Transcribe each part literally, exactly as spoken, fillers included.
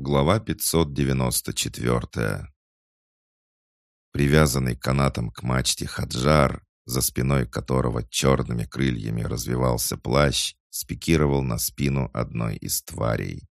Глава пятьсот девяносто четыре. Привязанный канатом к мачте Хаджар, за спиной которого черными крыльями развивался плащ, спикировал на спину одной из тварей.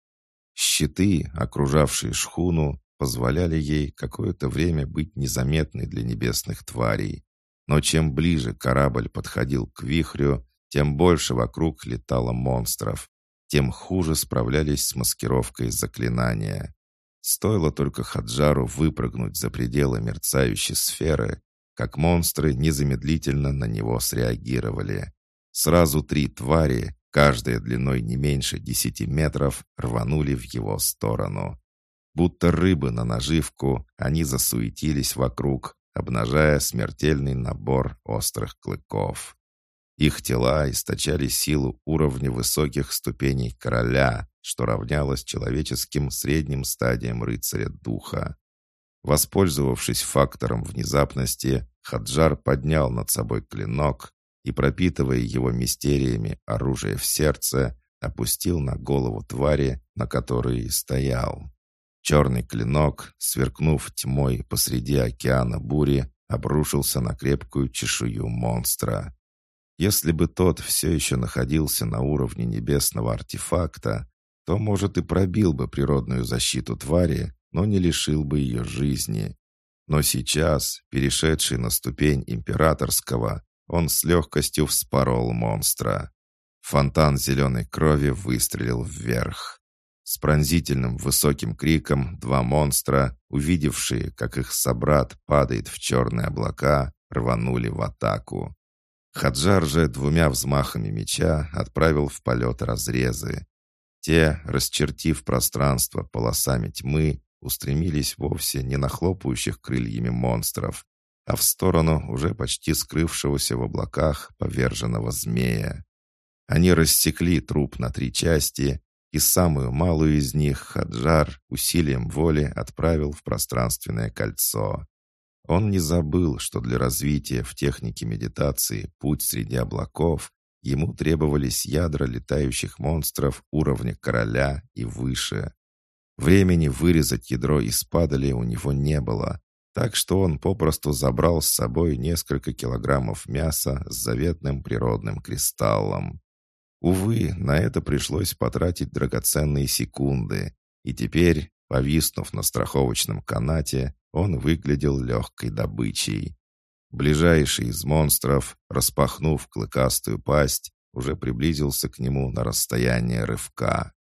Щиты, окружавшие шхуну, позволяли ей какое-то время быть незаметной для небесных тварей. Но чем ближе корабль подходил к вихрю, тем больше вокруг летало монстров, тем хуже справлялись с маскировкой заклинания. Стоило только Хаджару выпрыгнуть за пределы мерцающей сферы, как монстры незамедлительно на него среагировали. Сразу три твари, каждая длиной не меньше десяти метров, рванули в его сторону. Будто рыбы на наживку, они засуетились вокруг, обнажая смертельный набор острых клыков. Их тела источали силу уровня высоких ступеней короля, что равнялось человеческим средним стадиям рыцаря духа. Воспользовавшись фактором внезапности, Хаджар поднял над собой клинок и, пропитывая его мистериями оружие в сердце, опустил на голову твари, на которой и стоял. Черный клинок, сверкнув тьмой посреди океана бури, обрушился на крепкую чешую монстра. Если бы тот все еще находился на уровне небесного артефакта, то, может, и пробил бы природную защиту твари, но не лишил бы ее жизни. Но сейчас, перешедший на ступень императорского, он с легкостью вспорол монстра. Фонтан зеленой крови выстрелил вверх. С пронзительным высоким криком два монстра, увидевшие, как их собрат падает в черные облака, рванули в атаку. Хаджар же двумя взмахами меча отправил в полет разрезы. Те, расчертив пространство полосами тьмы, устремились вовсе не на хлопающих крыльями монстров, а в сторону уже почти скрывшегося в облаках поверженного змея. Они рассекли труп на три части, и самую малую из них Хаджар усилием воли отправил в пространственное кольцо. Он не забыл, что для развития в технике медитации «Путь среди облаков» ему требовались ядра летающих монстров уровня короля и выше. Времени вырезать ядро из падали у него не было, так что он попросту забрал с собой несколько килограммов мяса с заветным природным кристаллом. Увы, на это пришлось потратить драгоценные секунды, и теперь, повиснув на страховочном канате, он выглядел легкой добычей. Ближайший из монстров, распахнув клыкастую пасть, уже приблизился к нему на расстояние рывка.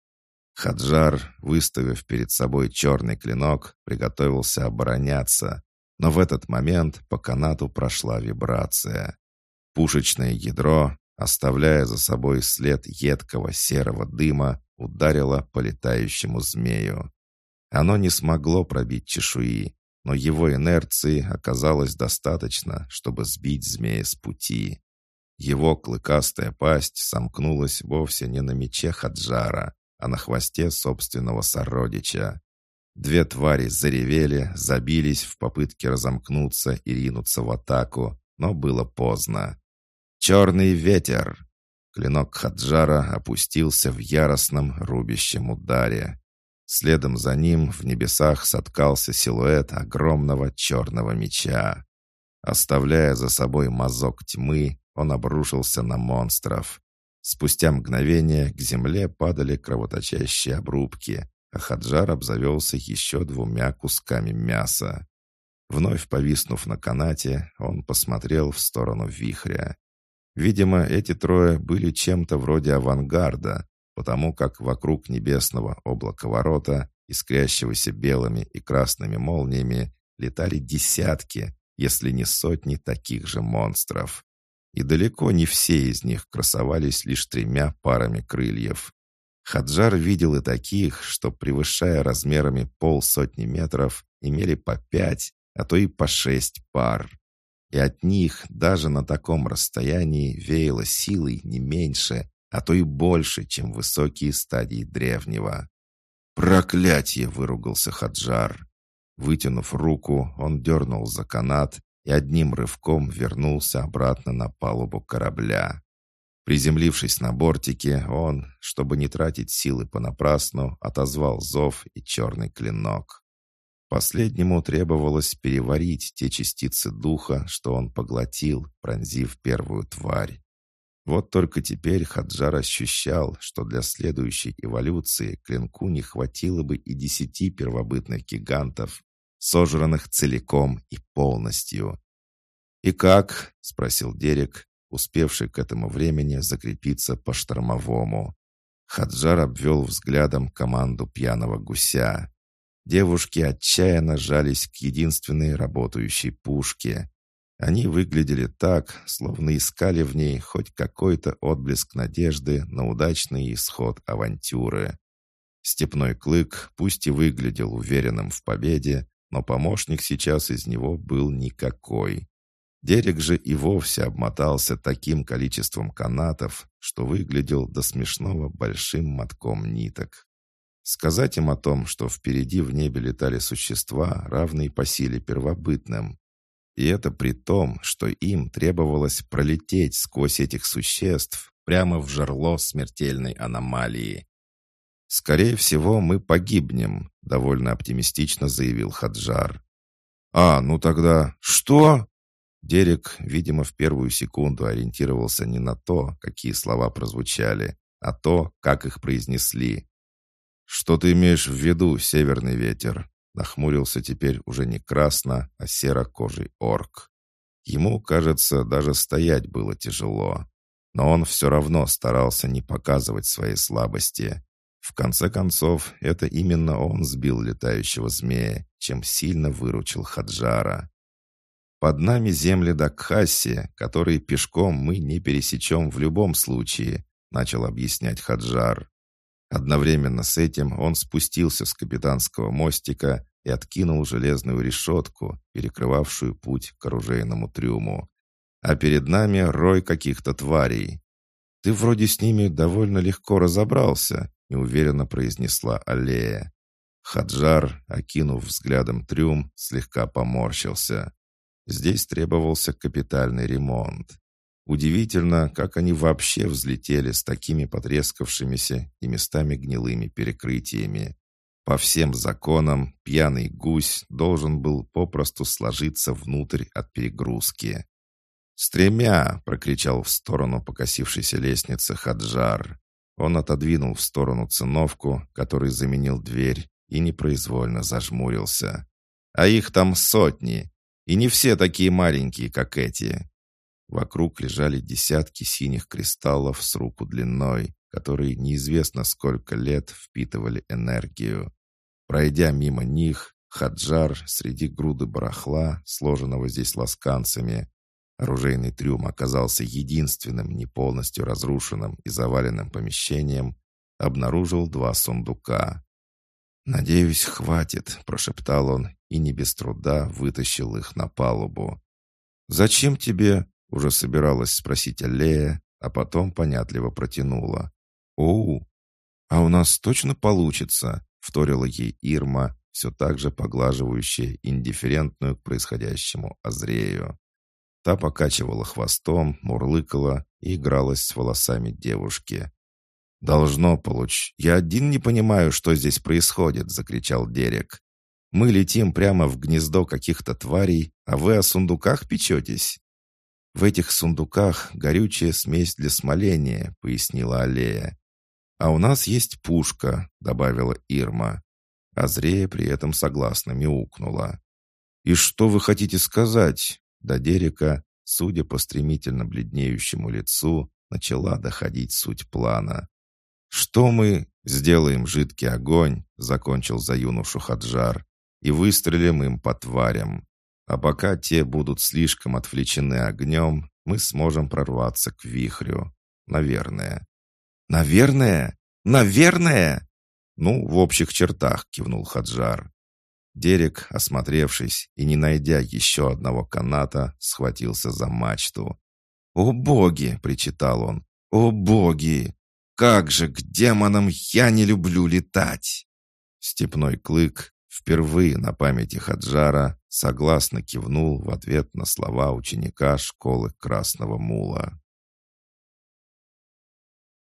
Хаджар, выставив перед собой черный клинок, приготовился обороняться, но в этот момент по канату прошла вибрация. Пушечное ядро, оставляя за собой след едкого серого дыма, ударило по летающему змею. Оно не смогло пробить чешуи, но его инерции оказалось достаточно, чтобы сбить змея с пути. Его клыкастая пасть сомкнулась вовсе не на мече Хаджара, а на хвосте собственного сородича. Две твари заревели, забились в попытке разомкнуться и ринуться в атаку, но было поздно. «Черный ветер!» Клинок Хаджара опустился в яростном рубящем ударе. Следом за ним в небесах соткался силуэт огромного черного меча. Оставляя за собой мазок тьмы, он обрушился на монстров. Спустя мгновение к земле падали кровоточащие обрубки, а Хаджар обзавелся еще двумя кусками мяса. Вновь повиснув на канате, он посмотрел в сторону вихря. Видимо, эти трое были чем-то вроде авангарда, потому как вокруг небесного облаковорота, искрящегося белыми и красными молниями, летали десятки, если не сотни таких же монстров. И далеко не все из них красовались лишь тремя парами крыльев. Хаджар видел и таких, что, превышая размерами полсотни метров, имели по пять, а то и по шесть пар. И от них даже на таком расстоянии веяло силой не меньше, а то и больше, чем высокие стадии древнего. «Проклятье!» — выругался Хаджар. Вытянув руку, он дернул за канат и одним рывком вернулся обратно на палубу корабля. Приземлившись на бортике, он, чтобы не тратить силы понапрасну, отозвал зов и черный клинок. Последнему требовалось переварить те частицы духа, что он поглотил, пронзив первую тварь. Вот только теперь Хаджар ощущал, что для следующей эволюции клинку не хватило бы и десяти первобытных гигантов, сожранных целиком и полностью. «И как?» — спросил Дерек, успевший к этому времени закрепиться по-штормовому. Хаджар обвел взглядом команду пьяного гуся. Девушки отчаянно жались к единственной работающей пушке. Они выглядели так, словно искали в ней хоть какой-то отблеск надежды на удачный исход авантюры. Степной Клык пусть и выглядел уверенным в победе, но помощник сейчас из него был никакой. Дерек же и вовсе обмотался таким количеством канатов, что выглядел до смешного большим мотком ниток. Сказать им о том, что впереди в небе летали существа, равные по силе первобытным. И это при том, что им требовалось пролететь сквозь этих существ прямо в жерло смертельной аномалии. «Скорее всего, мы погибнем», — довольно оптимистично заявил Хаджар. «А, ну тогда... Что?» Дерек, видимо, в первую секунду ориентировался не на то, какие слова прозвучали, а то, как их произнесли. «Что ты имеешь в виду, северный ветер?» Нахмурился теперь уже не красно, а серо-кожий орк. Ему, кажется, даже стоять было тяжело. Но он все равно старался не показывать своей слабости. В конце концов, это именно он сбил летающего змея, чем сильно выручил Хаджара. «Под нами земли Дакхаси, которые пешком мы не пересечем в любом случае», начал объяснять Хаджар. Одновременно с этим он спустился с капитанского мостика и откинул железную решетку, перекрывавшую путь к оружейному трюму. А перед нами рой каких-то тварей. «Ты вроде с ними довольно легко разобрался», — неуверенно произнесла Аллея. Хаджар, окинув взглядом трюм, слегка поморщился. Здесь требовался капитальный ремонт. Удивительно, как они вообще взлетели с такими потрескавшимися и местами гнилыми перекрытиями. По всем законам, пьяный гусь должен был попросту сложиться внутрь от перегрузки. «Стремя!» — прокричал в сторону покосившейся лестницы Хаджар. Он отодвинул в сторону циновку, который заменил дверь, и непроизвольно зажмурился. «А их там сотни, и не все такие маленькие, как эти». Вокруг лежали десятки синих кристаллов с руку длиной, которые неизвестно сколько лет впитывали энергию. Пройдя мимо них, Хаджар среди груды барахла, сложенного здесь ласканцами, оружейный трюм оказался единственным не полностью разрушенным и заваленным помещением, обнаружил два сундука. «Надеюсь, хватит», — прошептал он и не без труда вытащил их на палубу. «Зачем тебе?» — уже собиралась спросить Аллея, а потом понятливо протянула. «Оу, а у нас точно получится?» — вторила ей Ирма, все так же поглаживающая индифферентную к происходящему Азрею. Та покачивала хвостом, мурлыкала и игралась с волосами девушки. «Должно получ... Я один не понимаю, что здесь происходит!» — закричал Дерек. «Мы летим прямо в гнездо каких-то тварей, а вы о сундуках печетесь?» «В этих сундуках горючая смесь для смоления», — пояснила Аллея. «А у нас есть пушка», — добавила Ирма. Азрея при этом согласно мяукнула. «И что вы хотите сказать?» До Дерека, судя по стремительно бледнеющему лицу, начала доходить суть плана. «Что мы сделаем жидкий огонь», — закончил за юношу Хаджар, «и выстрелим им по тварям. А пока те будут слишком отвлечены огнем, мы сможем прорваться к вихрю. Наверное». «Наверное? Наверное?» «Ну, в общих чертах», — кивнул Хаджар. Дерек, осмотревшись и не найдя еще одного каната, схватился за мачту. «О боги!» — причитал он. «О боги! Как же к демонам я не люблю летать!» Степной Клык, впервые на памяти Хаджара, согласно кивнул в ответ на слова ученика школы Красного Мула.